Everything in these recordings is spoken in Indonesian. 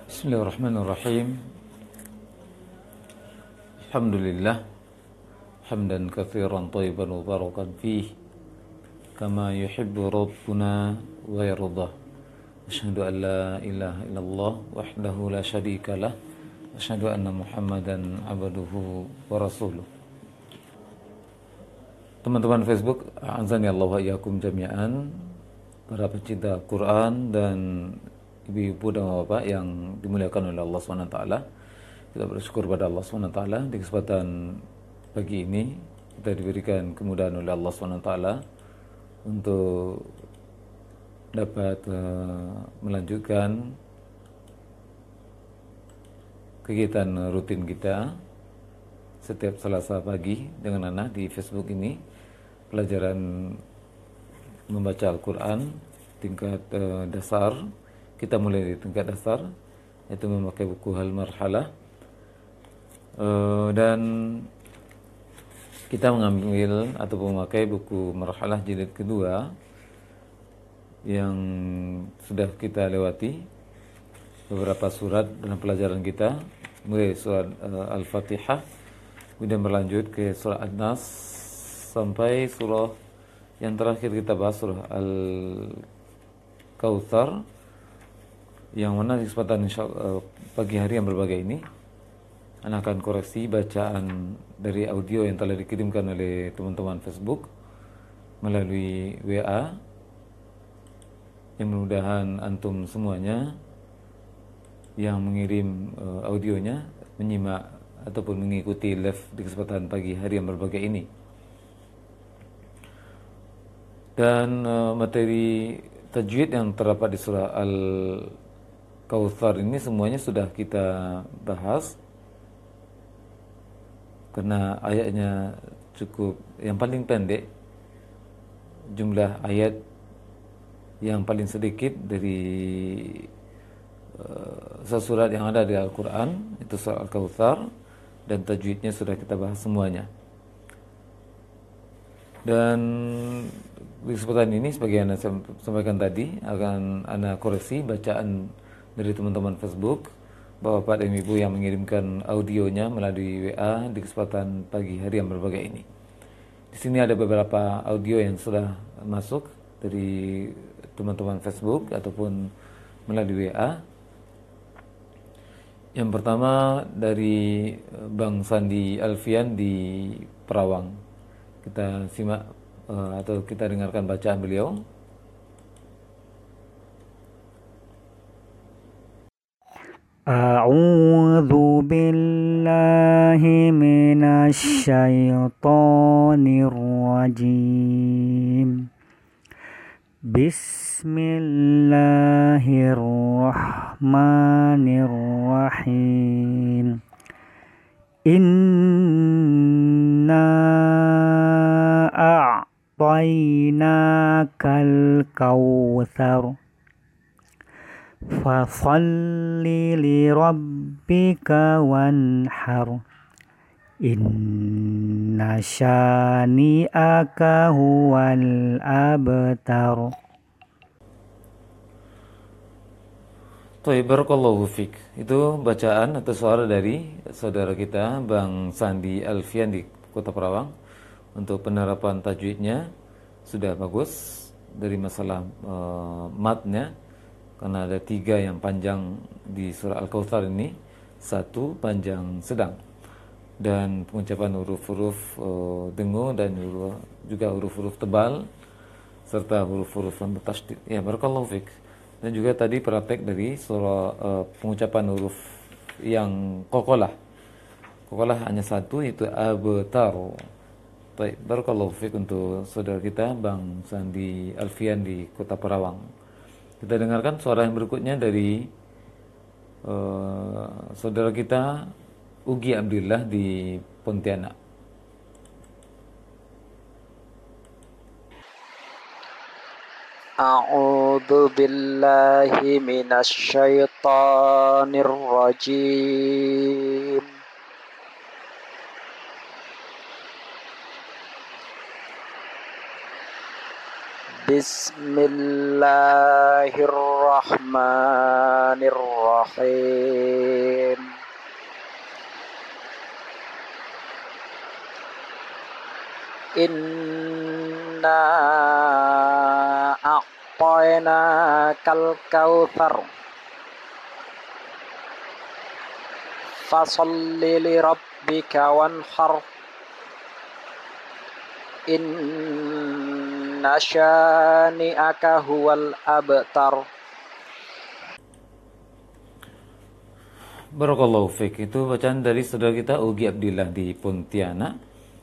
Bismillahirrahmanirrahim. Alhamdulillah hamdan katsiran thayyiban mubarakan fih kama yuhibbu rabbuna wa yardah. Asyhadu an la ilaha illallah wahdahu la syarikalah wa asyhadu anna Muhammadan abduhu wa rasuluh. Teman-teman Facebook, azani Allah wa iyyakum jami'an, para pecinta Quran dan ibu-ibu dan bapak yang dimuliakan oleh Allah SWT. Kita bersyukur pada Allah SWT di kesempatan pagi ini kita diberikan kemudahan oleh Allah SWT untuk dapat melanjutkan kegiatan rutin kita setiap Selasa pagi dengan anak di Facebook ini, pelajaran membaca Al-Quran tingkat dasar. Kita mulai di tingkat dasar, yaitu memakai buku Al-Marhalah, dan kita mengambil atau memakai buku Marhalah jilid kedua yang sudah kita lewati beberapa surat dalam pelajaran kita, mulai surat Al-Fatihah, kemudian berlanjut ke surah An-Nas sampai surah yang terakhir kita bahas, surah Al-Kautsar, yang mana di kesempatan pagi hari yang berbahagia ini Anda akan koreksi bacaan dari audio yang telah dikirimkan oleh teman-teman Facebook melalui WA, yang mudah-mudahan antum semuanya yang mengirim audionya menyimak ataupun mengikuti live di kesempatan pagi hari yang berbahagia ini. Dan materi tajwid yang terdapat di surah Al-Kautsar ini semuanya sudah kita bahas, karena ayatnya cukup, yang paling pendek, jumlah ayat yang paling sedikit dari surat yang ada di Al-Quran, itu surah Al-Kautsar, dan tajwidnya sudah kita bahas semuanya. Dan di kesempatan ini, sebagai yang saya sampaikan tadi, akan Anda koreksi bacaan dari teman-teman Facebook, bapak dan ibu yang mengirimkan audionya melalui WA di kesempatan pagi hari yang berbahagia ini. Di sini ada beberapa audio yang sudah masuk dari teman-teman Facebook ataupun melalui WA. Yang pertama dari Bang Sandi Alfian di Perawang. Kita simak atau kita dengarkan bacaan beliau. A'udzu billahi minasy syaithanir rajim. Bismillahirrahmanirrahim. Inna a'tainakal kautsar fasalli lirabbika wanhar. Inna syani'aka huwal abtar. Barakallahu fik. Itu bacaan atau suara dari saudara kita Bang Sandi Alfian di Kota Perawang. Untuk penerapan tajwidnya sudah bagus dari masalah matnya, karena ada 3 yang panjang di surah Al-Kautsar ini, 1 panjang sedang, dan pengucapan huruf-huruf dengung dan juga huruf-huruf tebal serta huruf-huruf yang bertasydid. Ya, barakallahu fik. Dan juga tadi praktek dari surah pengucapan huruf yang kokolah. Kokolah hanya 1, yaitu abtar. Baik, barakallahu fik untuk saudara kita Bang Sandi Alfian di Kota Perawang. Kita dengarkan suara yang berikutnya dari saudara kita Ugi Abdillah di Pontianak. A'udzu billahi minasy syaithanir rajim. Bismillahirrahmanirrahim. Inna a'tainakal kautsar fasalli li rabbika wanhar inna syani'aka huwal abtar. Barakallahu fiik. Itu bacaan dari saudara kita Ugi Abdillah di Pontianak.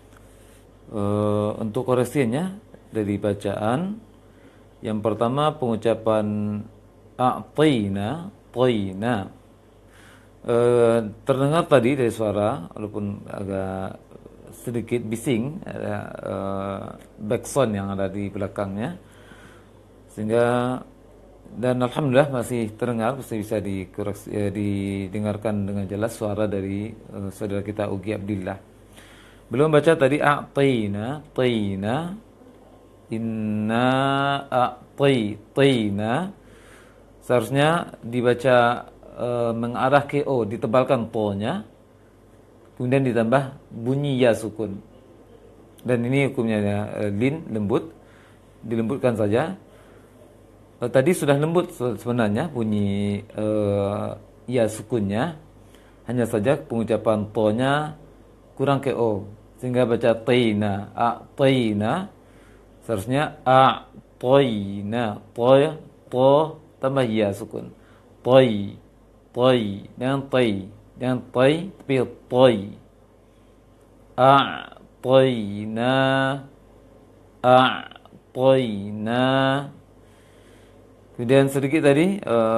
Untuk koreksinya dari bacaan yang pertama pengucapan a'taina, taina. Terdengar tadi dari suara walaupun agak sedikit bising, ada backsound yang ada di belakangnya, sehingga dan alhamdulillah masih terdengar, masih bisa didengarkan dengan jelas suara dari saudara kita Ugi Abdillah. Belum baca tadi a'taina, taina, inna a'taina. Seharusnya dibaca mengarah ke o, ditebalkan to-nya, kemudian ditambah bunyi ya sukun. Dan ini hukumnya lin, lembut, dilembutkan saja. Tadi sudah lembut sebenarnya bunyi ya sukunnya, hanya saja pengucapan to-nya kurang ke o, sehingga baca taina, a'taina, seharusnya a'taina, to tambah ya sukun, toi, dengan toi, tapi toi, a'taina. Kemudian sedikit tadi,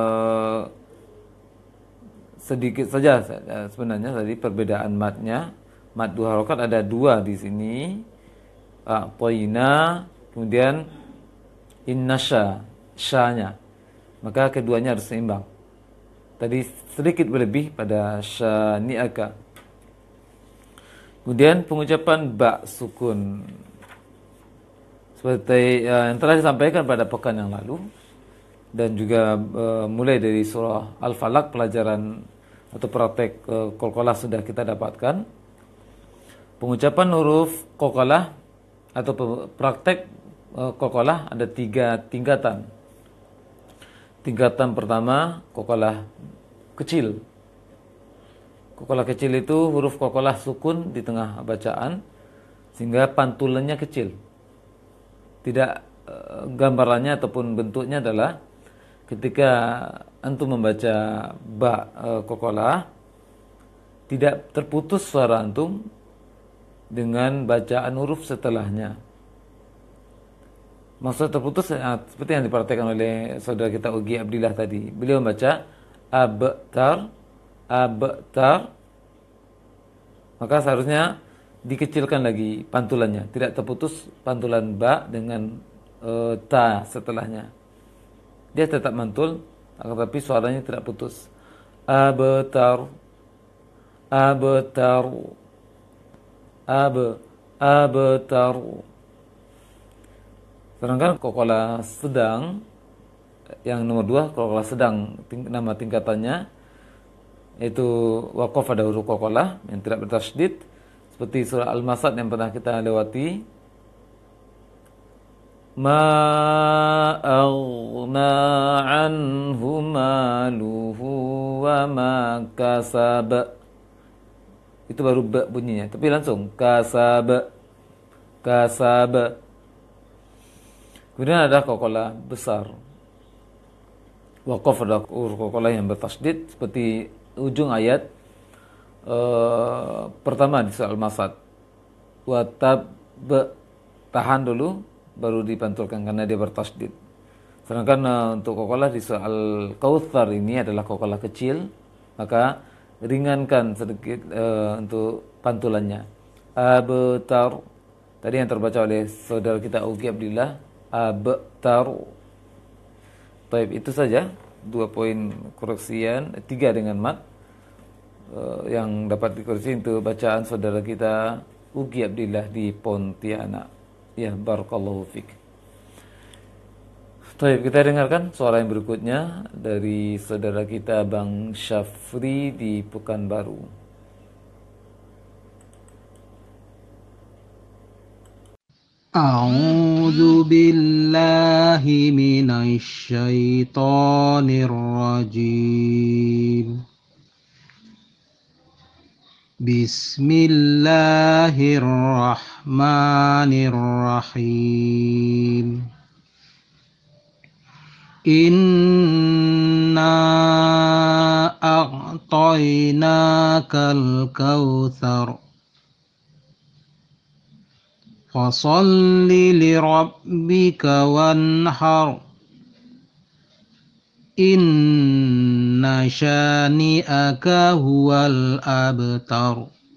sedikit saja sebenarnya tadi perbedaan matnya. Mat dua harokat ada dua di sini. A'taina, kemudian innasya, syanya. Maka keduanya harus seimbang. Tadi sedikit berlebih pada syani'aka. Kemudian pengucapan ba sukun. Seperti yang telah disampaikan pada pekan yang lalu. Dan juga mulai dari surah Al-Falaq, pelajaran atau praktek qalqalah sudah kita dapatkan. Pengucapan huruf qalqalah atau praktek qalqalah ada 3 tingkatan. Tingkatan pertama qalqalah kecil. Qalqalah kecil itu huruf qalqalah sukun di tengah bacaan sehingga pantulannya kecil. Tidak gambarannya ataupun bentuknya adalah ketika antum membaca ba qalqalah, tidak terputus suara antum dengan bacaan huruf setelahnya. Maksud terputus seperti yang diperhatikan oleh saudara kita Ugi Abdillah tadi. Beliau membaca abtar, maka seharusnya dikecilkan lagi pantulannya, tidak terputus pantulan ba dengan ta setelahnya. Dia tetap mantul, tetapi suaranya tidak putus. Abtar, abtar. Sedangkan qalqalah sedang yang nomor 2, qalqalah sedang nama tingkatannya yaitu waqaf pada huruf qalqalah yang tidak bertasydid seperti surah Al-Masad yang pernah kita lewati. Ma aghna anhu maluhu wa ma kasab. Itu baru ba bunyinya, tapi langsung kasab. Kemudian ada qalqalah besar. Waqaf ada huruf qalqalah yang bertasydid seperti ujung ayat pertama di surah Al-Masad. Wa tahan dulu baru dipantulkan karena dia bertasydid. Sedangkan untuk qalqalah di surah Al-Kautsar ini adalah qalqalah kecil, maka ringankan sedikit untuk pantulannya. Abtar. Tadi yang terbaca oleh saudara kita Ugi Abdillah, abtar. Baik, itu saja 2 poin koreksian, 3 dengan mat yang dapat dikoreksi untuk bacaan saudara kita Ugi Abdillah di Pontianak. Ya, barakallahu fik. Baik, kita dengarkan suara yang berikutnya dari saudara kita Bang Syafri di Pekanbaru. A'udzu billahi minasy syaithanir rajim. Bismillahirrahmanirrahim. Inna a'tainakal kautsar. Fasalli lirabbika wanhar. Inna syani'aka huwal abtar.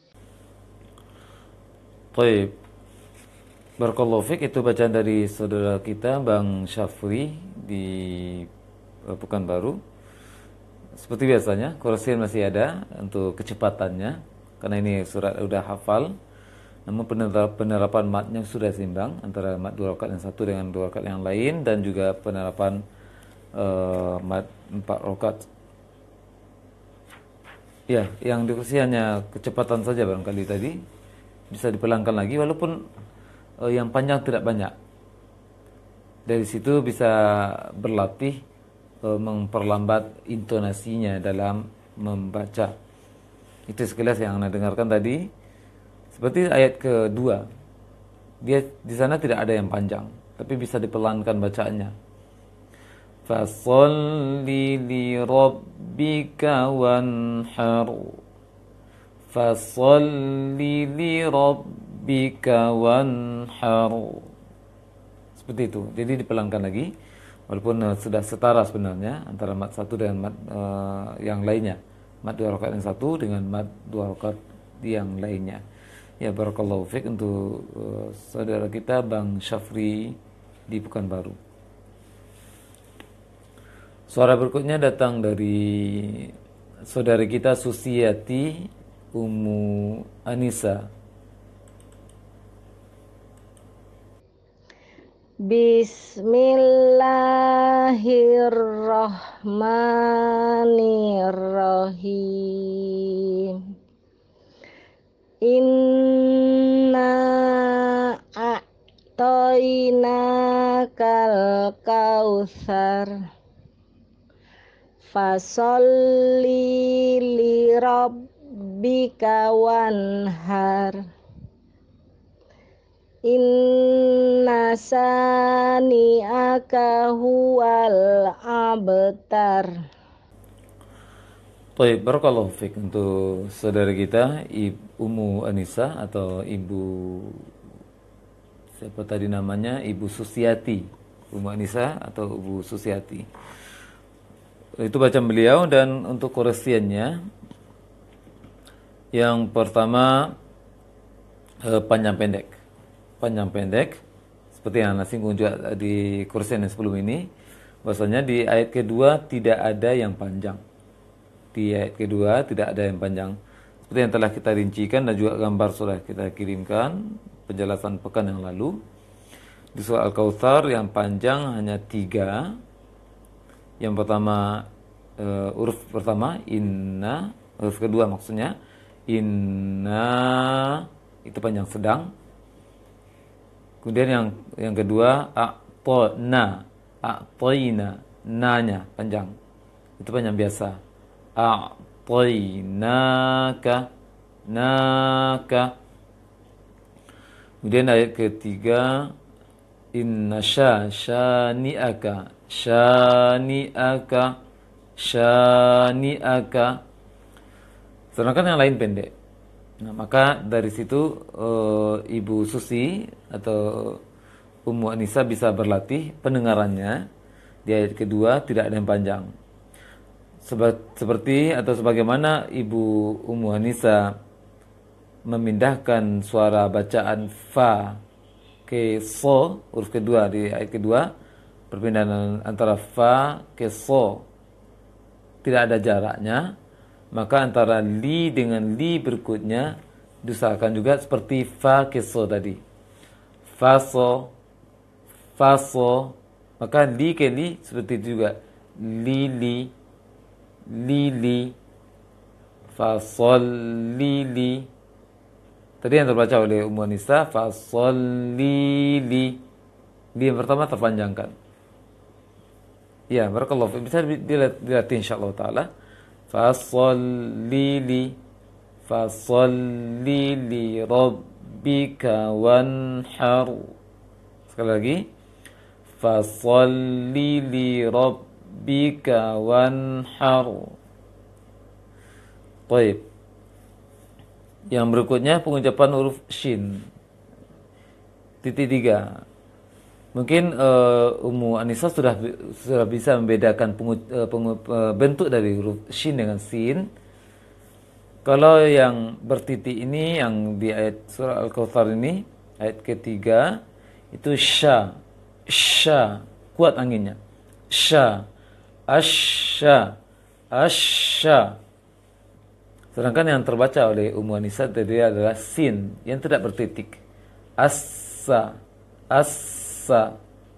Baik, barakallahu fiik, itu bacaan dari saudara kita Bang Syafri di Pekanbaru. Seperti biasanya, koreksian masih ada untuk kecepatannya karena ini surat udah hafal. Namun penerapan matnya sudah seimbang antara mat 2 rakaat yang satu dengan 2 rakaat yang lain, dan juga penerapan mat 4 rakaat. Ya, yang dikoreksi hanya kecepatan saja barangkali tadi. Bisa dipelankan lagi walaupun yang panjang tidak banyak. Dari situ bisa berlatih memperlambat intonasinya dalam membaca. Itu sekilas yang Anda dengarkan tadi. Seperti ayat kedua, dia di sana tidak ada yang panjang, tapi bisa dipelankan bacaannya. Fasalli li rabbika wanhar. Fasalli li rabbika wanhar. Seperti itu. Jadi dipelankan lagi, walaupun sudah setara sebenarnya antara mat satu dengan mat yang lainnya. Mat 2 rakaat yang satu dengan mat 2 rakaat yang lainnya. Ya, barakallahu fiik untuk saudara kita Bang Syafri di Pekanbaru. Suara berikutnya datang dari saudari kita Susiati Ummu Anisa. Bismillahirrahmanirrahim. Inna a'tainakal kautsar. Fasolli li rabbika wanhar. Inna sani'aka huwal abtar. Baik, barakallahu fiik untuk saudara kita Ummu Anisa atau Ibu, siapa tadi namanya, Ibu Susiati. Ummu Anisa atau Ibu Susiati. Itu bacaan beliau. Dan untuk koreksiannya, yang pertama panjang pendek seperti yang Anda singgung juga di koreksian yang sebelum ini, bahwasanya di ayat kedua tidak ada yang panjang. Di ayat kedua tidak ada yang panjang, seperti yang telah kita rincikan dan juga gambar sudah kita kirimkan penjelasan pekan yang lalu. Di surah Al-Kautsar yang panjang hanya 3. Yang pertama huruf pertama inna, huruf kedua maksudnya inna itu panjang sedang. Kemudian yang kedua a'tona, nanya panjang, itu panjang biasa. A'tainaka, naka. Kemudian ayat ketiga inna syani'aka, sedangkan yang lain pendek. Nah, maka dari situ Ibu Susi atau Ummu Anisa bisa berlatih pendengarannya di ayat kedua tidak ada yang panjang. Seperti atau sebagaimana Ibu Ummu Anisa memindahkan suara bacaan fa ke so, huruf kedua di ayat kedua, perpindahan antara fa ke so tidak ada jaraknya, maka antara li dengan li berikutnya diusahakan juga seperti fa ke so tadi. Fa so, Maka li ke li seperti itu juga. Lili, lili, fasallili. Tadi yang terbaca oleh Ummu Anisa, fasallili. Li yang pertama terpanjangkan. Ya, barakallahu fiik. Bisa dilatih insyaallah taala. Fasallili, fasallili rabbika wanhar. Sekali lagi. Fasallili rabbika wanhar. Baik. Yang berikutnya pengucapan huruf shin. Titik 3. Mungkin Ummu Anisa sudah bisa membedakan bentuk dari huruf shin dengan sin. Kalau yang bertitik ini, yang di ayat surah Al-Kautsar ini, ayat ketiga, itu sya, sya, kuat anginnya. Sya, asya, asya. Sedangkan yang terbaca oleh Ummu Anisa tadi adalah sin, yang tidak bertitik. Assa, assa.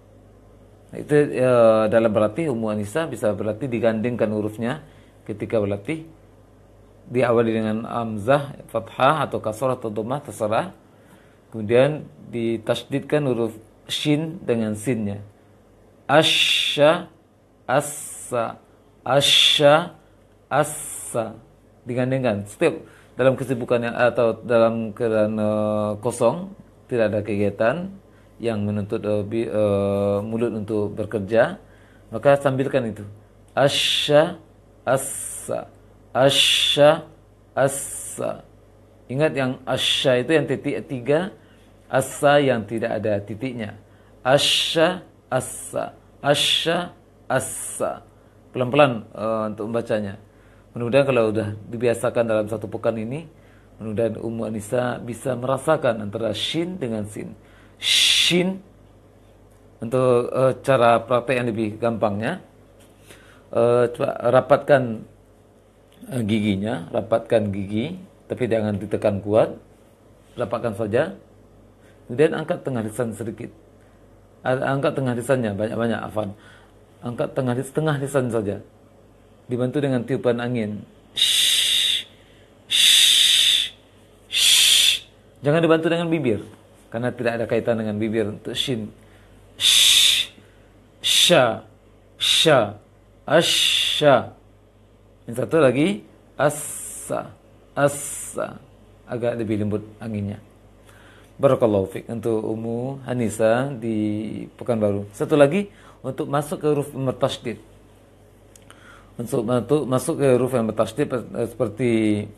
Itu dalam berlatih Ummu Anisa bisa berlatih digandingkan hurufnya ketika berlatih. Diawali dengan hamzah, fathah atau kasrah atau dhammah terserah. Kemudian ditasydidkan huruf shin dengan sinnya. Asya, assa, asya, assa. Digandingkan. Setiap dalam kesibukan atau dalam keadaan kosong, tidak ada kegiatan yang menuntut mulut untuk bekerja, maka sambilkan itu. Asya, assa, asya, assa. Ingat yang asya itu yang titik 3, assa yang tidak ada titiknya. Asya, assa, asya, assa. Pelan-pelan untuk membacanya. Mudah-mudahan kalau sudah dibiasakan dalam satu pekan ini, mudah-mudahan Ummu Anisa bisa merasakan antara shin dengan sin. Shin, untuk cara praktek yang lebih gampangnya, coba rapatkan giginya, rapatkan gigi, tapi jangan ditekan kuat, rapatkan saja. Kemudian angkat tengah lisan sedikit, angkat tengah lisannya banyak-banyak, afan. Angkat tengah lisan saja, dibantu dengan tiupan angin. Shh, shh, shh. Jangan dibantu dengan bibir, karena tidak ada kaitan dengan bibir untuk shin. Shh, sha, sha, asha. Yang satu lagi, assa, assa. Agak lebih lembut anginnya. Barakallahu fiik untuk Ummu Anisa di Pekanbaru. Satu lagi, untuk masuk ke huruf bertasydid. Untuk masuk ke huruf yang bertasydid seperti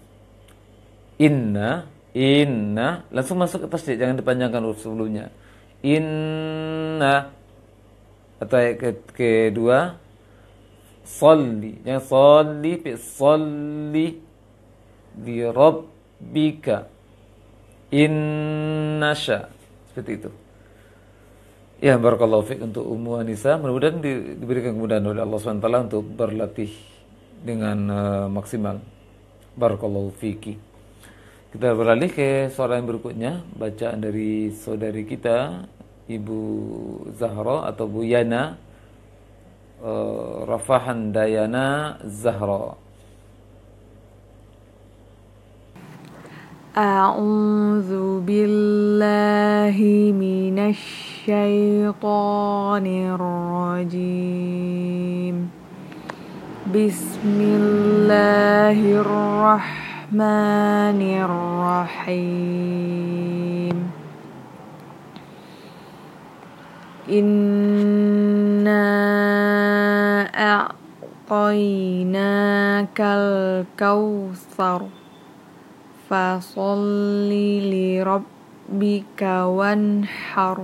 inna, inna, langsung masuk ke tasydid, jangan dipanjangkan huruf sebelumnya. Inna. Atau ayat kedua, salli, jangan salli, salli li rabbika innasya, seperti itu. Ya, barakallahu fiik untuk Ummu Anisa. Mudah-mudahan diberikan kemudahan oleh Allah SWT untuk berlatih dengan maksimal. Barakallahu fiiki. Kita beralih ke suara yang berikutnya, bacaan dari saudari kita Ibu Zahra atau Bu Yana, Rafahan Dayana Zahra. A'udzu billahi minasy syaitonir rajim. Bismillahirrahmanirrahim. Inna a'tainakal kautsar fasolli li rabbika wanhar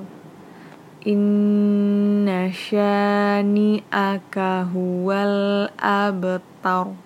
inna syani'aka huwal abtar.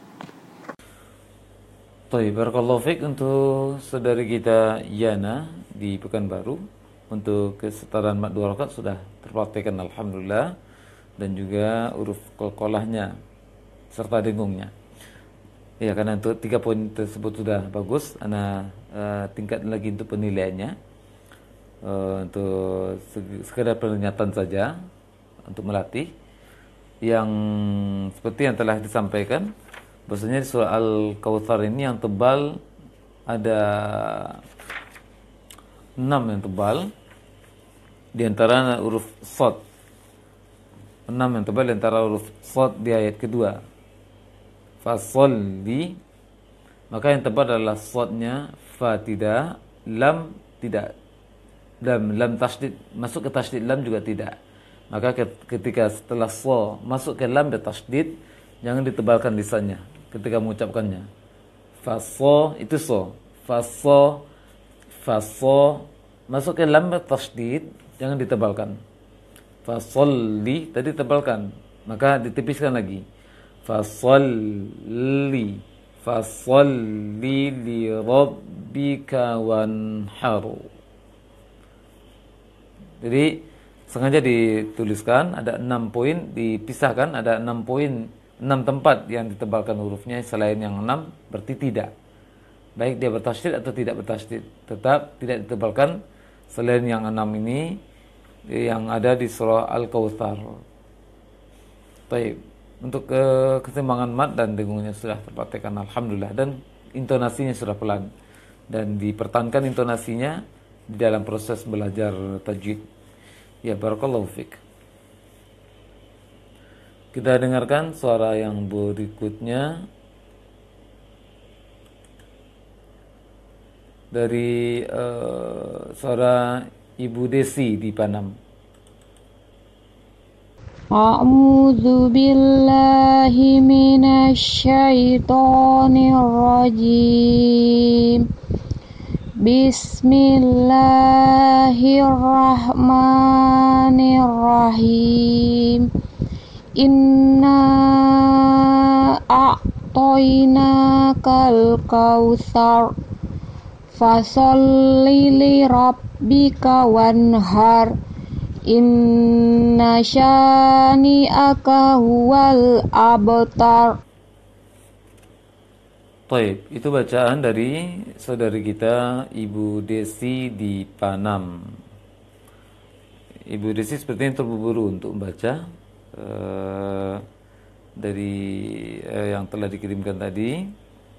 Baik, barakallahu fiik untuk saudari kita Yana di Pekanbaru. Untuk kesetaraan mad 2 rakaat sudah terpraktikkan alhamdulillah, dan juga huruf qalqalahnya serta dengungnya. Ya, karena untuk 3 poin tersebut sudah bagus, ana tingkat lagi untuk penilaiannya. Untuk sekedar peringatan saja, untuk melatih yang seperti yang telah disampaikan bahwasanya di surah Al-Kautsar ini yang tebal ada 6 yang tebal, di antara huruf Shad. 6 yang tebal di antara huruf Shad di ayat kedua. Fasolli, maka yang tebal adalah Shadnya, fa tidak, lam tidak, lam tasydid, masuk ke tasydid lam juga tidak. Maka ketika setelah so masuk ke lam dan tasydid, jangan ditebalkan lisannya ketika mengucapkannya. Faso itu so, faso masuk ke lam dan tasydid, jangan ditebalkan. Fasolli tadi tebalkan, maka ditipiskan lagi. Fasolli li rabbika wanhar. Jadi sengaja dituliskan ada 6 poin, dipisahkan ada 6 poin, 6 tempat yang ditebalkan hurufnya, selain yang 6 berarti tidak. Baik dia bertasydid atau tidak bertasydid, tetap tidak ditebalkan selain yang 6 ini yang ada di surah Al-Kautsar. Baik, untuk keseimbangan mat dan dengungnya sudah terpraktekkan alhamdulillah, dan intonasinya sudah pelan dan dipertahankan intonasinya di dalam proses belajar tajwid. Ya, barakallahu fik. Kita dengarkan suara yang berikutnya dari suara Ibu Desi di Panam. A'udzu billahi minasyaitonir rajim. Bismillahirrahmanirrahim. Inna a'tainakal kautsar fasolli li rabbika wanhar. Inna syani'aka huwal abtar. Taib, itu bacaan dari saudari kita Ibu Desi di Panam. Ibu Desi sepertinya terburu-buru untuk membaca dari yang telah dikirimkan tadi.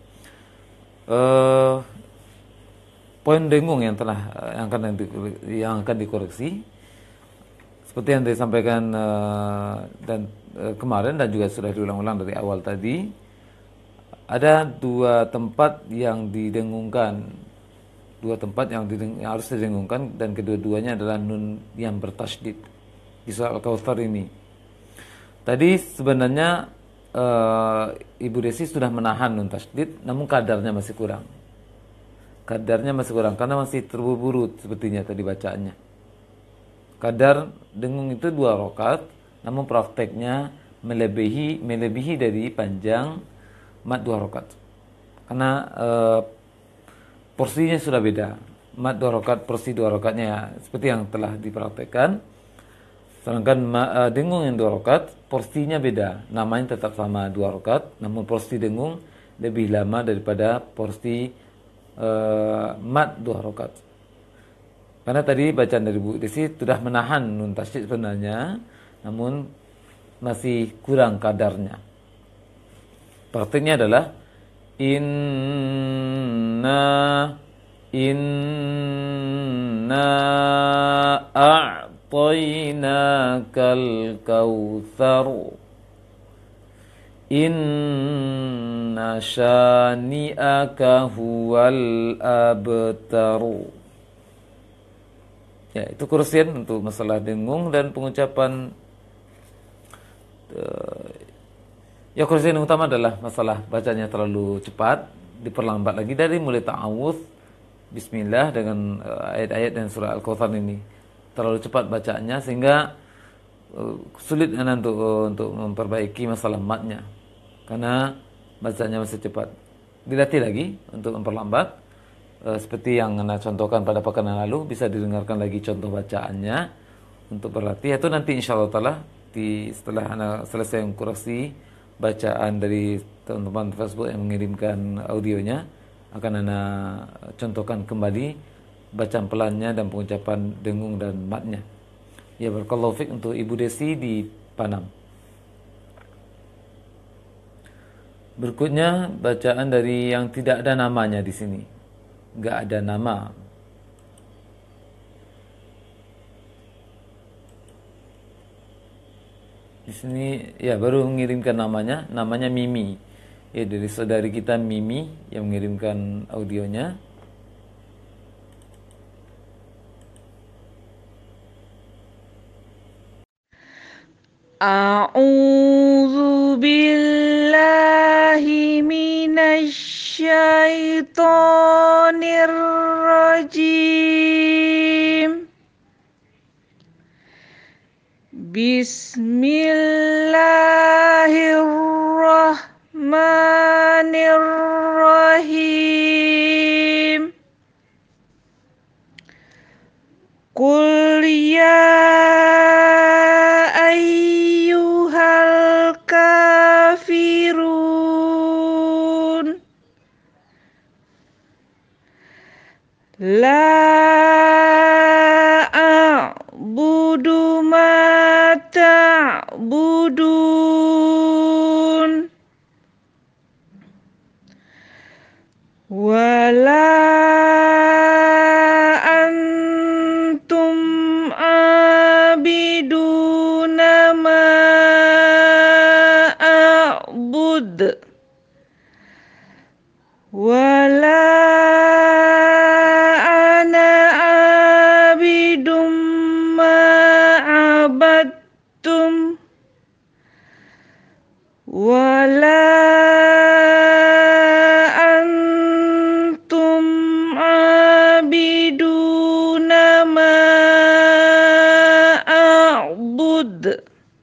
Poin dengung yang akan dikoreksi seperti yang disampaikan dan kemarin dan juga sudah diulang-ulang dari awal tadi. Ada 2 tempat yang didengungkan, 2 tempat yang harus didengungkan, dan kedua-duanya adalah nun yang bertasydid di surah Al-Kautsar ini. Tadi sebenarnya Ibu Desi sudah menahan nun tasydid, namun kadarnya masih kurang. Kadarnya masih kurang karena masih terburu-buru sepertinya tadi bacaannya. Kadar dengung itu 2 rakaat, namun prakteknya melebihi dari panjang mat 2 rakaat. Karena porsinya sudah beda. Mat 2 rakaat, porsi 2 rakaatnya seperti yang telah dipraktekkan. Sedangkan dengung yang 2 rakaat, porsinya beda. Namanya tetap sama 2 rakaat, namun porsi dengung lebih lama daripada porsi mat 2 rakaat. Karena tadi bacaan dari Bu Desi sudah menahan nun tasydid sebenarnya, namun masih kurang kadarnya. Praktiknya adalah inna a'tainakal kautsar inna syani'aka huwal abtar. Ya, itu kursian untuk masalah dengung dan pengucapan. Ya, kursian yang utama adalah masalah bacanya terlalu cepat, diperlambat lagi dari mulai ta'awudz, bismillah dengan ayat-ayat dan surah Al-Kautsar ini. Terlalu cepat bacaannya sehingga sulit untuk memperbaiki masalah matnya. Karena bacanya masih cepat. Dilatih lagi untuk memperlambat. Seperti yang Anda contohkan pada pekan yang lalu, bisa didengarkan lagi contoh bacaannya untuk berlatih. Itu nanti insyaallah ta'ala setelah Anda selesai mengkoreksi bacaan dari teman-teman Facebook yang mengirimkan audionya, akan Anda contohkan kembali bacaan pelannya dan pengucapan dengung dan matnya. Ya, barakallahu fiik untuk Ibu Desi di Panam. Berikutnya bacaan dari yang tidak ada namanya di sini. Enggak ada nama. Di sini ya baru mengirimkan namanya Mimi. Ya, dari saudari kita Mimi yang mengirimkan audionya. A'udzu billahi minasy syaitonir rajim. Bismillahirrahmanirrahim. Qul ya ayyuhal kafirun la a'budu ma ta'budun wa la antum abiduna ma a'bud wa la ana abidum ma abadtum wa la antum abiduna ma a'bud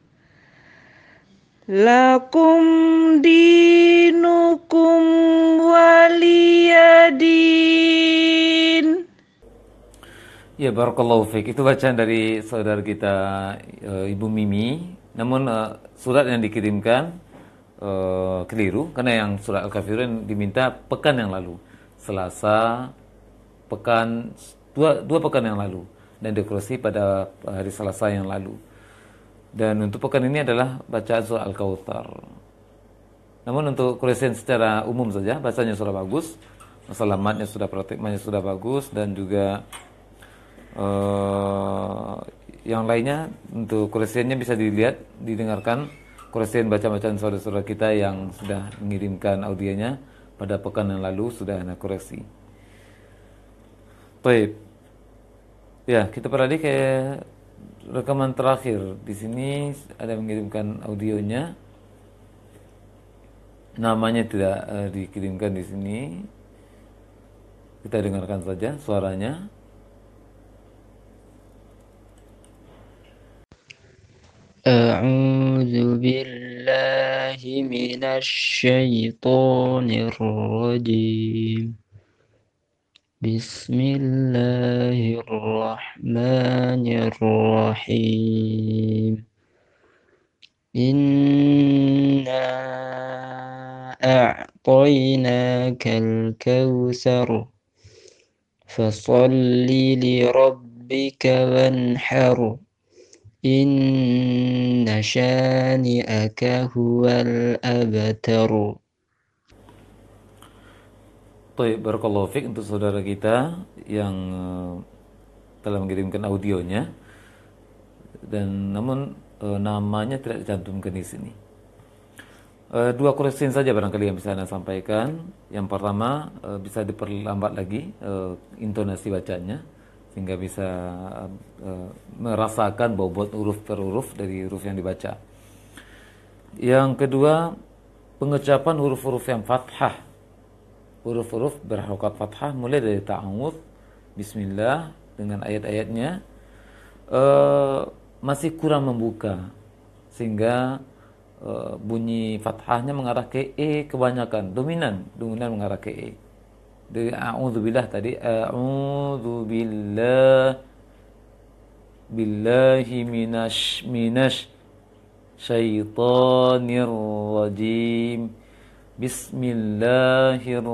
lakum dinukum waliyadin. Ya, barakallahu fiik. Itu bacaan dari saudara kita Ibu Mimi. Namun surat yang dikirimkan keliru karena yang surat Al-Kafirun diminta pekan yang lalu. Selasa pekan dua pekan yang lalu dan dikoreksi pada hari Selasa yang lalu. Dan untuk pekan ini adalah bacaan surah Al-Kautsar. Namun untuk koreksian secara umum saja, bacanya sudah bagus, masalah matnya sudah praktiknya sudah bagus, dan juga yang lainnya untuk koreksiannya bisa dilihat, didengarkan koreksian bacaan saudara-saudara kita yang sudah mengirimkan audionya pada pekan yang lalu sudah ada koreksi. Baik. Ya, kita beralih ke rekaman terakhir. Di sini ada mengirimkan audionya. Namanya tidak dikirimkan di sini. Kita dengarkan saja suaranya. أعوذ بالله من الشيطان الرجيم بسم الله الرحمن الرحيم إنا أعطيناك الكوثر فصل لربك وانحر Inna syani'aka huwal abtar. Baik, barakallahu fiik untuk saudara kita yang telah mengirimkan audionya. Dan namun namanya tidak dicantumkan di sini. Dua koreksi saja barangkali yang bisa Anda sampaikan. Yang pertama, bisa diperlambat lagi intonasi bacanya sehingga bisa merasakan bobot huruf per huruf dari huruf yang dibaca. Yang kedua, pengucapan huruf-huruf yang fathah. Huruf-huruf berharokat fathah mulai dari ta'awudz, bismillah dengan ayat-ayatnya masih kurang membuka sehingga bunyi fathahnya mengarah ke e kebanyakan, dominan mengarah ke e. Dari a'udzubillah tadi, billahi minasy syaitonir rajim,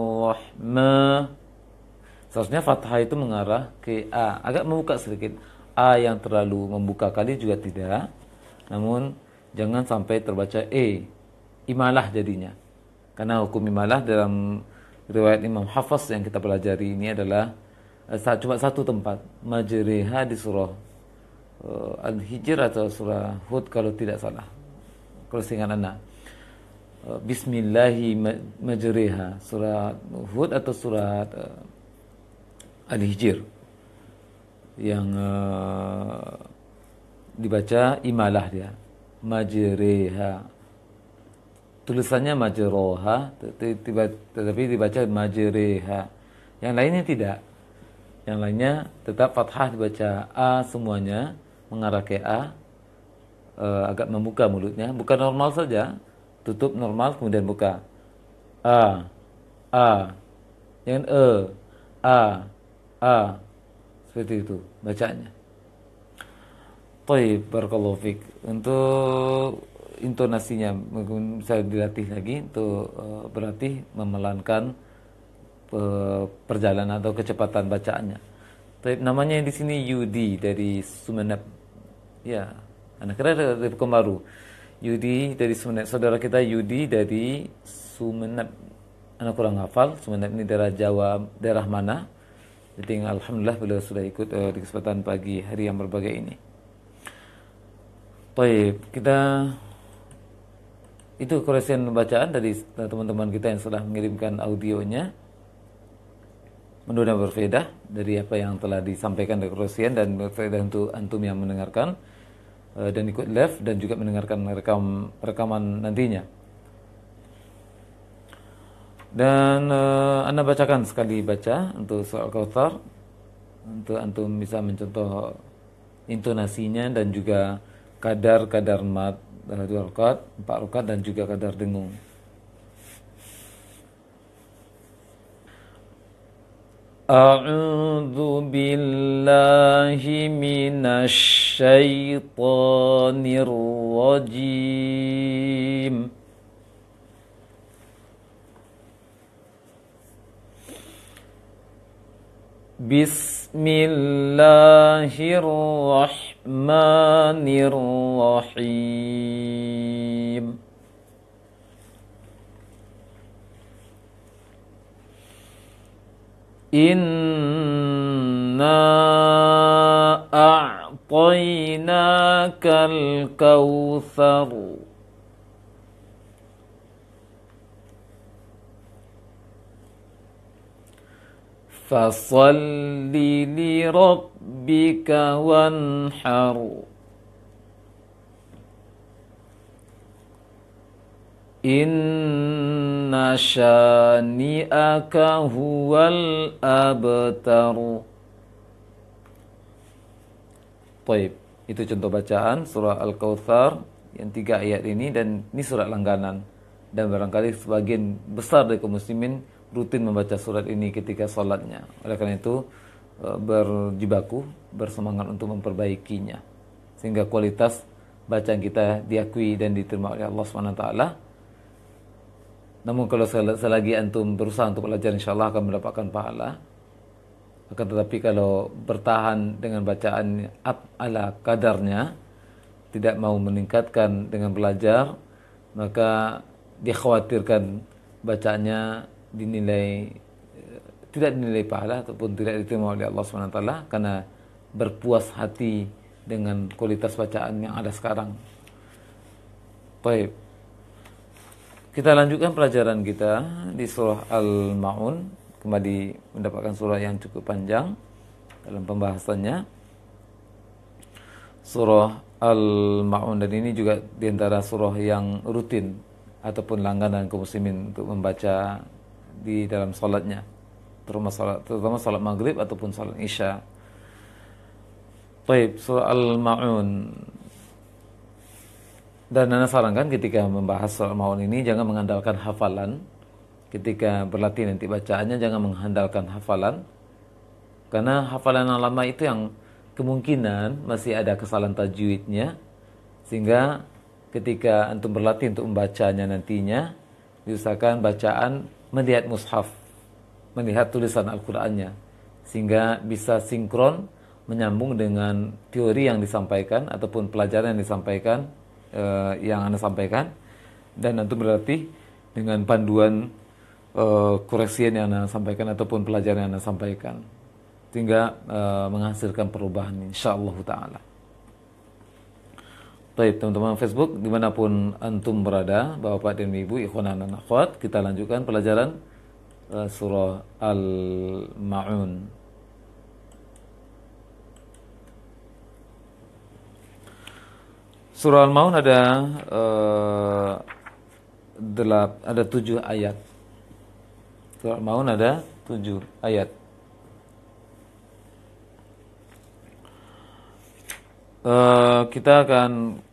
bismillahirrahmanirrahim. Seharusnya fathah itu mengarah ke a, agak membuka sedikit. A yang terlalu membuka kali juga tidak. Namun jangan sampai terbaca imalah jadinya. Karena hukum imalah dalam riwayat Imam Hafs yang kita pelajari ini adalah cuma satu tempat, majriha di surah Al-Hijr atau surah Hud kalau tidak salah. Kalau seingat anak. Bismillahi majriha, surah Hud atau surah Al-Hijr yang dibaca imalah dia, majriha. Tulisannya majroha, tetapi dibaca majriha. Yang lainnya tidak. Yang lainnya tetap fathah dibaca A semuanya, mengarah ke A, agak membuka mulutnya, bukan normal saja, tutup normal kemudian buka. A, jangan A, seperti itu bacanya. Baik, barakallahu fiik. Untuk intonasinya bisa dilatih lagi untuk berlatih memelankan perjalanan atau kecepatan bacaannya. Tapi namanya di sini Yudi dari Sumeneb. Ya, anak kira dari Pekanbaru. Yudi dari Sumeneb. Saudara kita Yudi dari Sumeneb. Anak kurang hafal. Sumeneb ini daerah Jawa, daerah mana? Jadi alhamdulillah beliau sudah ikut di kesempatan pagi hari yang berbahagia ini. Baik, kita itu koreksian bacaan dari teman-teman kita yang sudah mengirimkan audionya. Mudah-mudahan berfaedah dari apa yang telah disampaikan dari koreksian dan berfaedah untuk antum yang mendengarkan dan ikut live dan juga mendengarkan rekaman nantinya. Dan Anda bacakan sekali baca untuk surah Al-Kautsar untuk antum bisa mencontoh intonasinya dan juga kadar mad 2 rakaat, 4 rakaat dan juga kadar dengung. A'udzu billahi minasy syaithanir rajim. Bismillahirrahmanirrahim. Inna a'tainakal kautsar. Fasalli li rabbika wanhar. Inna syani'aka huwal abtar. Baik, itu contoh bacaan surah Al-Kautsar yang 3 ayat ini, dan ini surat langganan. Dan barangkali sebagian besar dari kaum muslimin rutin membaca surat ini ketika sholatnya. Oleh karena itu berjibaku, bersemangat untuk memperbaikinya sehingga kualitas bacaan kita diakui dan diterima oleh Allah SWT. Namun kalau selagi antum berusaha untuk belajar, insyaallah akan mendapatkan pahala. Akan tetapi kalau bertahan dengan bacaan ala kadarnya, tidak mau meningkatkan dengan belajar, maka dikhawatirkan bacaannya tidak dinilai pahala ataupun tidak diterima oleh Allah SWT karena berpuas hati dengan kualitas bacaan yang ada sekarang. Baik. Kita lanjutkan pelajaran kita di surah Al-Ma'un. Kembali mendapatkan surah yang cukup panjang dalam pembahasannya. Surah Al-Ma'un, dan ini juga diantara surah yang rutin ataupun langganan kaum muslimin untuk membaca di dalam salatnya, terutama salat maghrib ataupun salat isya. Baik, surah Al-Ma'un. Dan Anda sarankan ketika membahas surah Al-Ma'un ini jangan mengandalkan hafalan. Ketika berlatih nanti bacaannya jangan mengandalkan hafalan. Karena hafalan yang lama itu yang kemungkinan masih ada kesalahan tajwidnya. Sehingga ketika antum berlatih untuk membacanya nantinya, diusahakan bacaan melihat mushaf, melihat tulisan Al-Qur'annya, sehingga bisa sinkron menyambung dengan teori yang disampaikan ataupun pelajaran yang disampaikan, yang Anda sampaikan, dan antum berarti dengan panduan koreksian yang Anda sampaikan ataupun pelajaran yang Anda sampaikan, sehingga menghasilkan perubahan insyaallah ta'ala. Baik teman-teman Facebook dimanapun antum berada, bapak dan ibu, ikhwan dan akhwat, kita lanjutkan pelajaran surah Al-Ma'un. Surah Al-Ma'un ada 7 ayat. Surah Al-Ma'un ada 7 ayat. Kita akan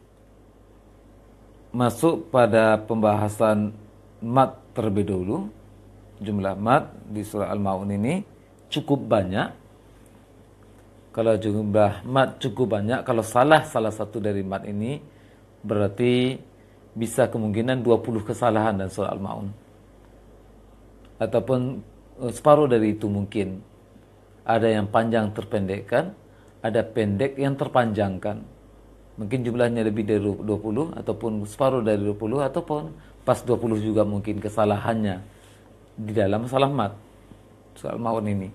masuk pada pembahasan mat terlebih dahulu. Jumlah mat di surah Al-Ma'un ini cukup banyak. Kalau jumlah mat cukup banyak, kalau salah satu dari mat ini, berarti bisa kemungkinan 20 kesalahan dalam surah Al-Ma'un. Ataupun separuh dari itu mungkin. Ada yang panjang terpendekkan, ada pendek yang terpanjangkan. Mungkin jumlahnya lebih dari 20, ataupun separuh dari 20, ataupun pas 20 juga mungkin kesalahannya di dalam masalah mat surah Al-Ma'un ini.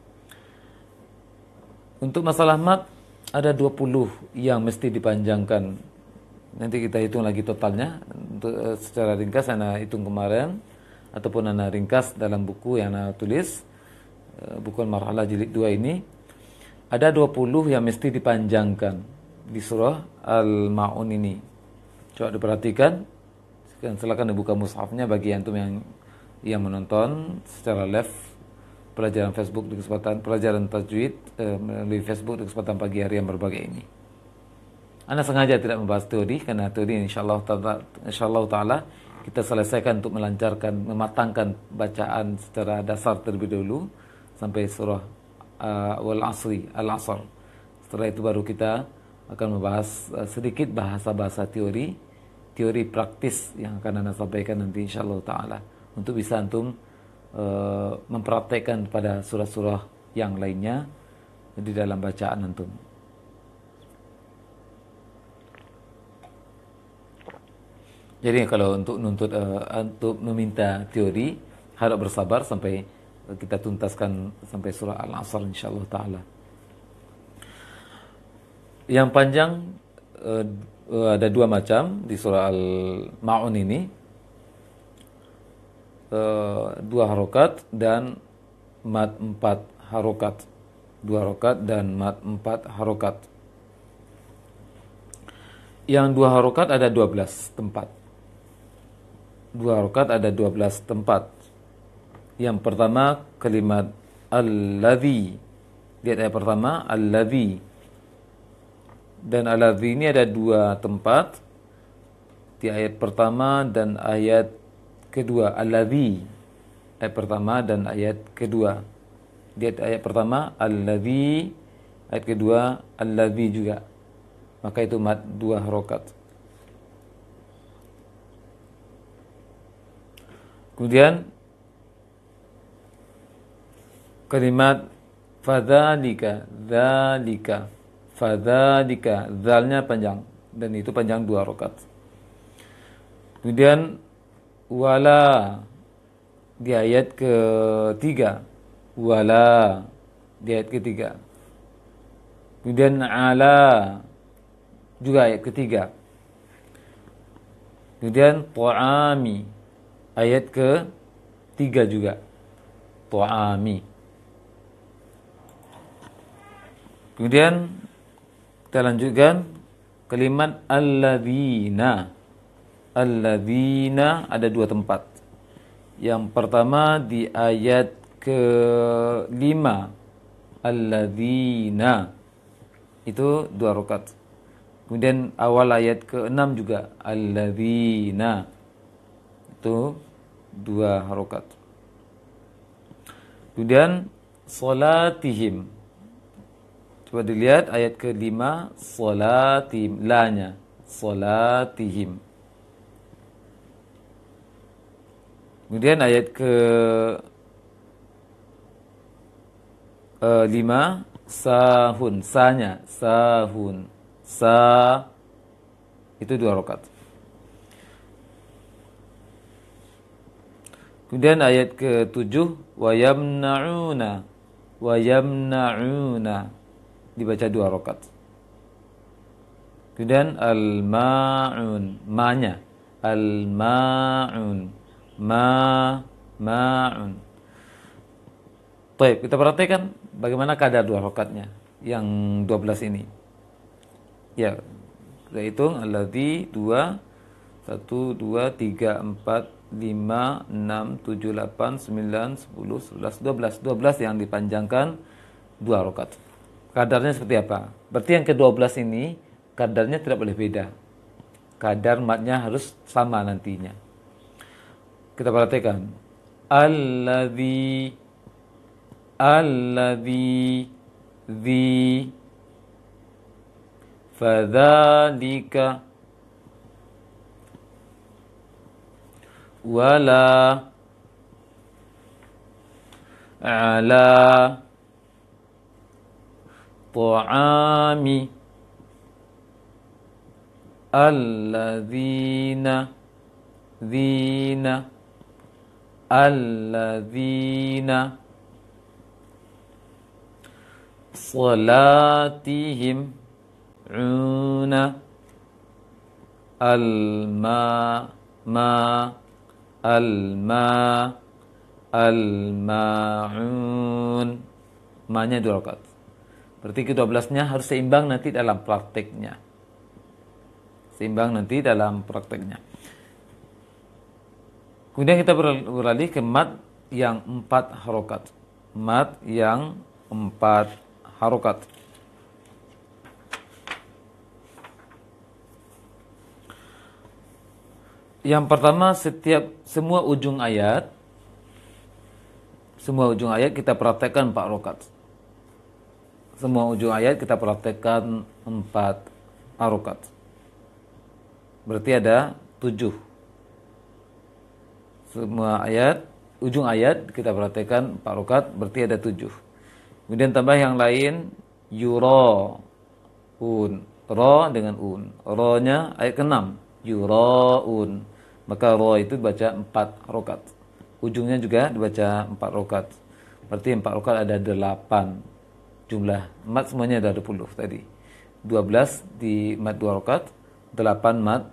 Untuk masalah mat ada 20 yang mesti dipanjangkan. Nanti kita hitung lagi totalnya. Untuk secara ringkas Anda hitung kemarin, ataupun Anda ringkas dalam buku yang Anda tulis, buku Marhalah jilid 2 ini. Ada 20 yang mesti dipanjangkan di surah Al-Ma'un ini. Coba diperhatikan. Silakan dibuka mushafnya bagi antum yang menonton secara live pelajaran Facebook di kesempatan pelajaran tajwid melalui Facebook di kesempatan pagi hari yang berbahagia ini. Anda sengaja tidak membahas teori karena teori insyaallah taala kita selesaikan untuk melancarkan, mematangkan bacaan secara dasar terlebih dahulu sampai surah Al-Asr. Setelah itu baru kita akan membahas sedikit bahasa-bahasa teori praktis yang akan Anda sampaikan nanti insyaallah taala untuk bisa antum mempraktekkan pada surah-surah yang lainnya di dalam bacaan antum. Jadi kalau untuk meminta teori, harap bersabar sampai kita tuntaskan sampai surah Al-Asr insyaallah taala. Yang panjang ada 2 macam di surah Al-Ma'un ini. 2 harokat dan mat 4 harokat. 2 harokat dan mat 4 harokat. Yang 2 harokat ada 12 tempat. 2 harokat ada 12 tempat. Yang pertama kalimat alladzi. Lihat ayat pertama alladzi. Dan alladzi ini ada 2 tempat. Di ayat pertama dan ayat kedua. Alladzi. Ayat pertama dan ayat kedua. Lihat ayat pertama alladzi. Ayat kedua alladzi juga. Maka itu mat 2 harokat. Kemudian kalimat fadzalika, dzalika, fadzalika, zalnya panjang dan itu panjang 2 harokat. Kemudian wala di ayat ketiga, wala di ayat ketiga. Kemudian ala juga ayat ketiga. Kemudian ta'ami ayat ke-3 juga. Ta'ami. Kemudian kita lanjutkan kalimat alladzina. Alladzina ada 2 tempat. Yang pertama di ayat ke-5. Alladzina. Itu 2 rakaat. Kemudian awal ayat ke-6 juga. Alladzina. Itu 2 harokat. Kemudian salatihim. Coba dilihat ayat ke-5 salatihim, la-nya salatihim. Kemudian ayat ke-5 Sahun, sanya, sahun. Sa itu 2 rakaat. Kemudian ayat ke-7 wa yamna'una dibaca 2 rakaat. Kemudian al-ma'un, ma-nya al-ma'un, ma'un. Baik, kita perhatikan bagaimana kadar 2 rakaatnya yang 12 ini. Ya, kita hitung alladzi 2 1 2 3 4 5 6 7 8 9 10 11 12 yang dipanjangkan 2 rakaat. Kadarnya seperti apa? Berarti yang ke-12 ini kadarnya tidak boleh beda. Kadar matnya harus sama nantinya. Kita perhatikan. Alladzi fadzalika wala ala ta'ami alladzina salatihim una al-ma'un. Ma-nya 2 rakaat. Berarti ke-12-nya harus seimbang nanti dalam prakteknya. Kemudian kita beralih ke mat yang 4 harokat. Yang pertama, semua ujung ayat kita praktekkan 4 rakaat. Semua ujung ayat kita praktekkan 4 rakaat. Berarti ada 7. Semua ujung ayat kita praktekkan 4 rakaat, berarti ada 7. Kemudian tambah yang lain, yura'un, ra dengan un. Ra-nya ayat ke-6, yura'un. Maka ra itu dibaca 4 rakaat. Ujungnya juga dibaca 4 rakaat. Berarti 4 rakaat ada 8. Jumlah mat semuanya ada 20 tadi. 12 di mat 2 rakaat, 8 mat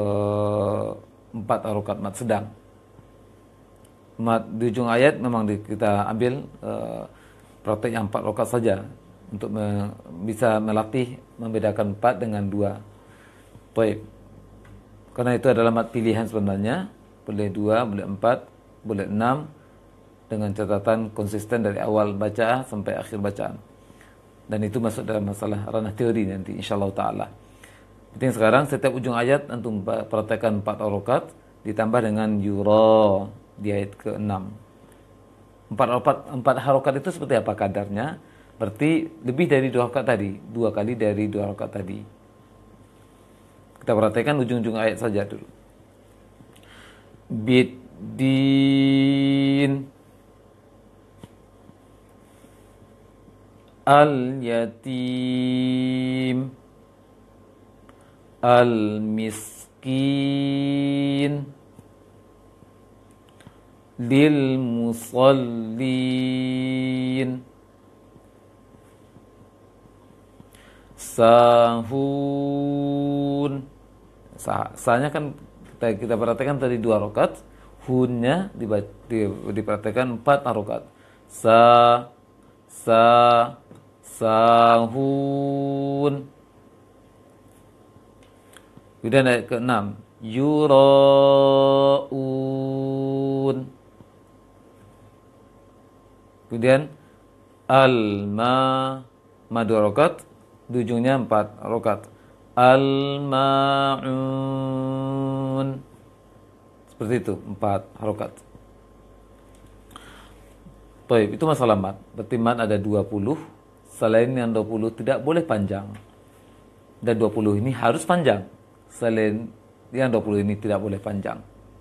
4 rakaat mat sedang. Mat di ujung ayat memang kita ambil praktek yang 4 rakaat saja untuk bisa melatih membedakan 4 dengan 2. Baik. Karena itu adalah mat pilihan sebenarnya. Boleh 2, boleh 4, boleh 6 dengan catatan konsisten dari awal baca sampai akhir bacaan. Dan itu masuk dalam masalah ranah teori nanti insyaallah taala. Penting sekarang setiap ujung ayat antum praktekkan 4 rakaat ditambah dengan yura di ayat ke-6. 4 harokat itu seperti apa kadarnya? Berarti lebih dari 2 rakaat tadi, 2 kali dari 2 rakaat tadi. Kita perhatikan ujung-ujung ayat saja dulu. Biddin al-yatim al-miskin lil musallin sahun. Sahnya kan kita perhatikan tadi 2 rakaat, hunnya diperhatikan 4 rakaat. Sahun. Kemudian ayat ke-6, yura'un. Kemudian ma 2 rakaat, di ujungnya 4 rakaat. Al-ma'un. Seperti itu, 4 rakaat. Baik, itu masalah mat. Berarti mat ada 20. Selain yang 20 tidak boleh panjang. Dan 20 ini harus panjang. Selain yang 20 ini tidak boleh panjang.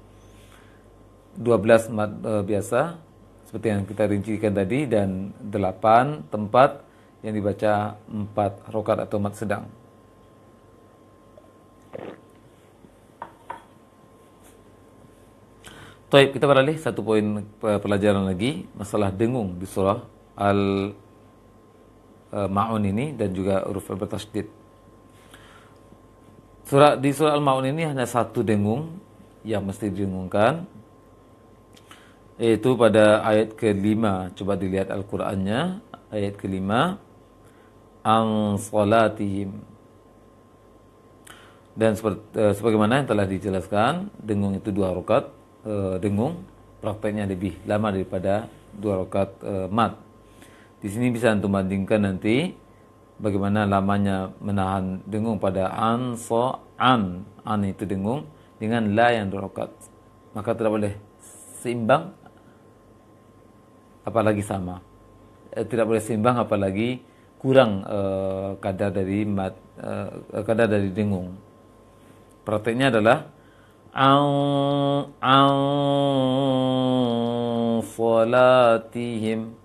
12 mat biasa seperti yang kita rincikan tadi, dan 8 tempat yang dibaca 4 rakaat atau mat sedang. Baik, kita beralih satu poin pelajaran lagi, masalah dengung di surah Al-Ma'un ini dan juga huruf bertasydid. Di surah Al-Ma'un ini hanya satu dengung yang mesti didengungkan, yaitu pada ayat ke-5. Coba dilihat Al-Qur'annya, ayat ke-5, an salatihim. Dan sebagaimana yang telah dijelaskan, dengung itu 2 rakaat. Dengung prakteknya lebih lama daripada 2 rakaat mat. Di sini bisa antum bandingkan nanti bagaimana lamanya menahan dengung pada an itu dengung dengan la yang 2 rakaat. Maka tidak boleh seimbang apalagi sama. Tidak boleh seimbang apalagi kurang kadar dari dengung. Prakteknya adalah an salatihim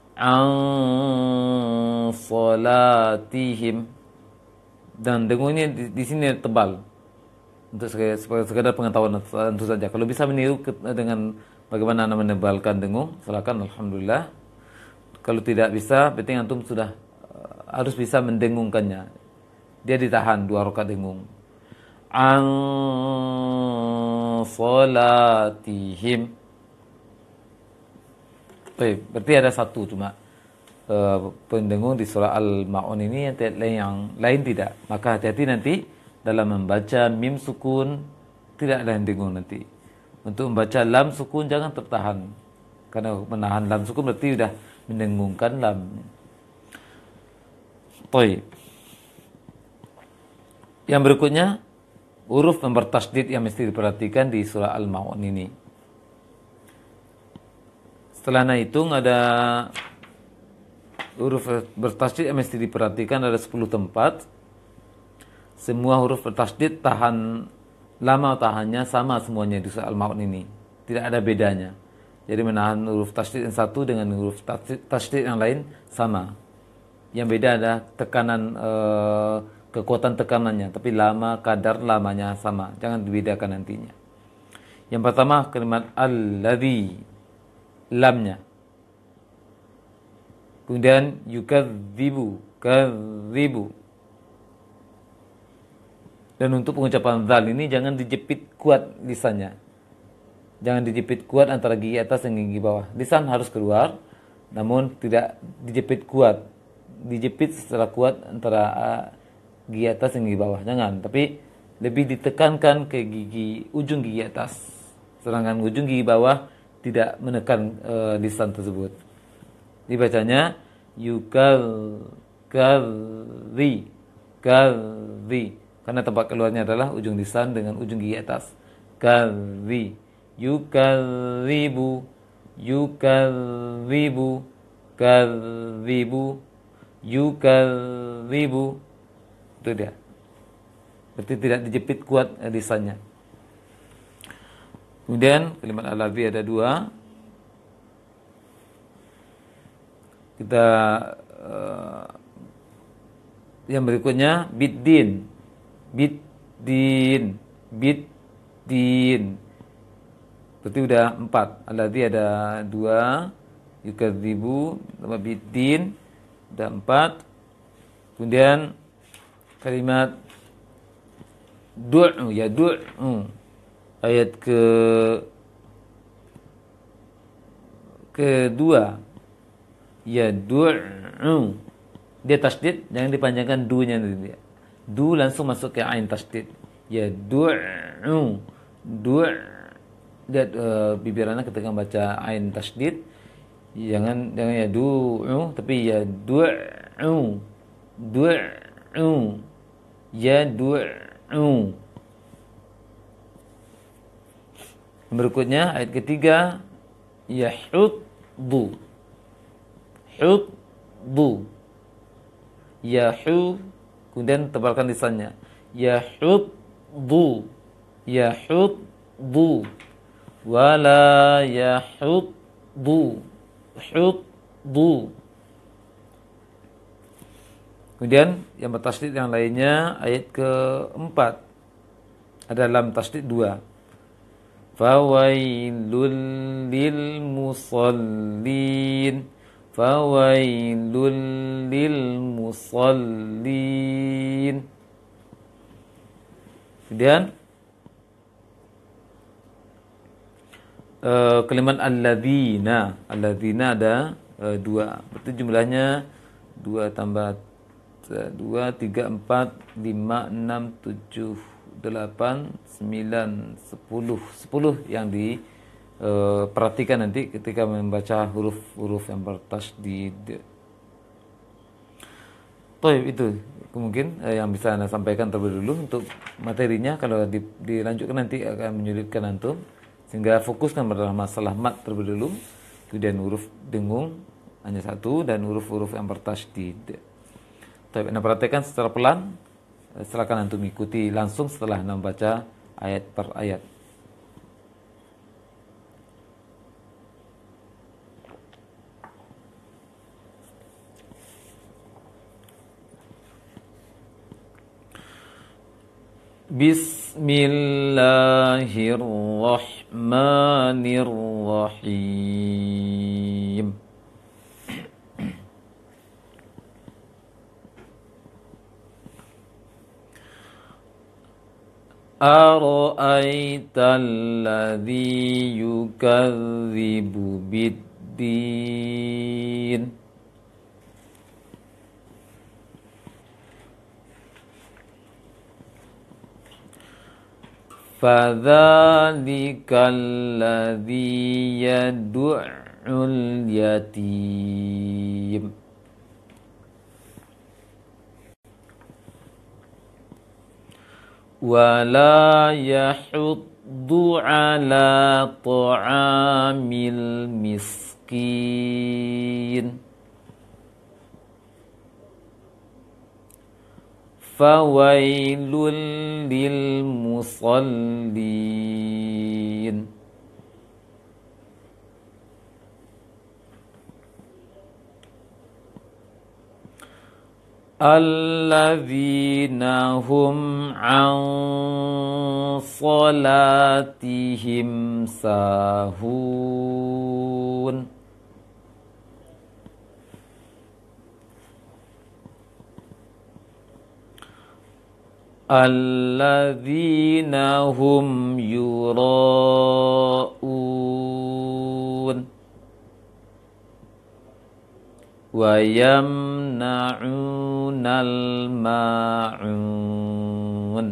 dan dengungnya di sini tebal untuk sekadar pengetahuan tentu saja. Kalau bisa meniru dengan bagaimana anda menebalkan dengung, silakan, alhamdulillah. Kalau tidak bisa, berarti antum sudah harus bisa mendengungkannya. Dia ditahan 2 rakaat dengung. An salatihim. Baik, berarti ada satu cuma pendengung di surah Al-Ma'un ini, yang lain tidak. Maka hati-hati nanti dalam membaca mim sukun, tidak ada yang dengung nanti. Untuk membaca lam sukun jangan tertahan, karena menahan lam sukun berarti sudah mendengungkan lam. Baik. Yang berikutnya, huruf yang bertasydid yang mesti diperhatikan di surah Al-Ma'un ini. Setelah hitung ada huruf bertasydid yang mesti diperhatikan, ada 10 tempat. Semua huruf bertasydid tahan lama tahannya sama semuanya di surah Al-Ma'un ini. Tidak ada bedanya. Jadi menahan huruf tasydid yang satu dengan huruf tasydid yang lain sama. Yang beda ada tekanan kekuatan tekanannya, tapi kadar lamanya sama. Jangan dibedakan nantinya. Yang pertama kalimat alladzi, lamnya. Kemudian yukadzibu, kadzibu. Dan untuk pengucapan zal ini jangan dijepit kuat lisannya. Jangan dijepit kuat antara gigi atas dan gigi bawah. Lisan harus keluar, namun tidak dijepit kuat. Dijepit secara kuat antara gigi atas dan gigi bawah, jangan. Tapi lebih ditekankan ke ujung gigi atas, sedangkan ujung gigi bawah tidak menekan lisan tersebut. Dibacanya yukadzibu, karena tempat keluarnya adalah ujung lisan dengan ujung gigi atas. Yukadzibu, yukadzibu. Itu dia. Berarti tidak dijepit kuat lisannya. Kemudian kalimat alladzi ada 2. Kita yang berikutnya biddin. Berarti udah 4. Alladzi ada 2, yukadzibu sama biddin ada 4. Kemudian kalimat du'u, ya du'u, ayat kedua, ya du'u, dia tasydid, jangan dipanjangkan du-nya nanti. Du langsung masuk ke ain tasydid, ya du'u, lihat bibirannya ketika baca ain tasydid, jangan ya du'u, tapi ya du'u, yad'u. Berikutnya ayat ketiga, yahuddu, yahu, kemudian tebalkan lisannya, yahuddu, wala yahuddu, huddu. Kemudian yang bertasydid yang lainnya ayat keempat ada lam tasydid 2. Fawailul lil musallin. Fawailul lil musallin. Kemudian kalimat alladzina ada 2. Berarti jumlahnya 2 tambah 2, 3, 4, 5, 6, 7, 8, 9, 10 yang diperhatikan nanti ketika membaca huruf-huruf yang bertasydid. Itu mungkin yang bisa Anda sampaikan terlebih dulu. Untuk materinya kalau dilanjutkan nanti akan menyulitkan antum, sehingga fokuskan pada masalah mat terlebih dulu, kemudian huruf dengung hanya 1 dan huruf-huruf yang bertasydid. Anda perhatikan secara pelan, silakan antum ikuti langsung setelah Anda membaca ayat per ayat. Bismillahirrahmanirrahim. Ara'aita alladhi yukadzibu biddin. Fadzalika alladhi yad'ul yatim. Wala yahuddu ala ta'amil miskin. Fawailul lil musallin. Alladzina hum an salatihim sahun. Alladzina hum yura'un wa yamna'unal ma'un.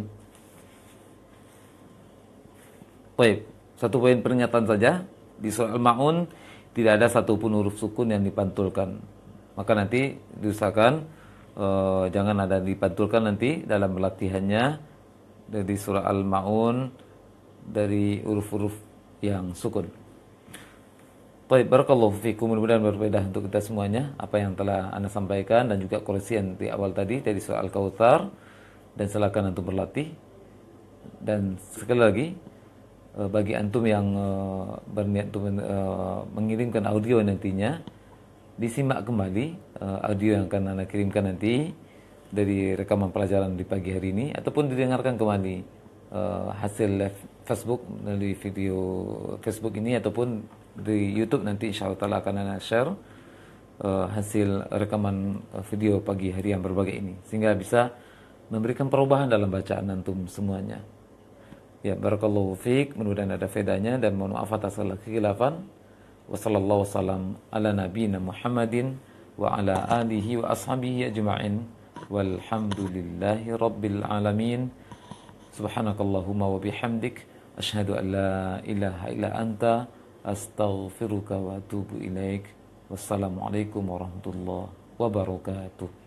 Baik, satu poin pernyataan saja. Di surah Al-Ma'un tidak ada satupun huruf sukun yang dipantulkan. Maka nanti diusahakan jangan ada dipantulkan nanti dalam latihannya dari surah Al-Ma'un dari huruf-huruf yang sukun. Baik, barakallahu fikum, mudah-mudahan berbeda untuk kita semuanya apa yang telah Anda sampaikan dan juga koreksi yang di awal tadi dari surah Al-Kautsar, dan silakan antum berlatih. Dan sekali lagi bagi antum yang berniat untuk mengirimkan audio nantinya, disimak kembali audio yang akan Anda kirimkan nanti dari rekaman pelajaran di pagi hari ini, ataupun didengarkan kembali hasil live Facebook melalui video Facebook ini, ataupun di YouTube nanti insyaallah ta'ala akan Anda share hasil rekaman video pagi hari yang berbagai ini, sehingga bisa memberikan perubahan dalam bacaan antum semuanya. Ya, barakallahu fiik, mudah-mudahan ada faedahnya, dan mohon maaf atas segala kekhilafan. Wassallallahu wasallam ala nabiyina Muhammadin wa ala alihi wa ashabihi ajma'in, walhamdulillahi rabbil alamin. Subhanakallahumma wa bihamdik, asyhadu an la ilaha illa anta, astaghfiruka wa atubu ilaik. Wassalamualaikum warahmatullahi wabarakatuh.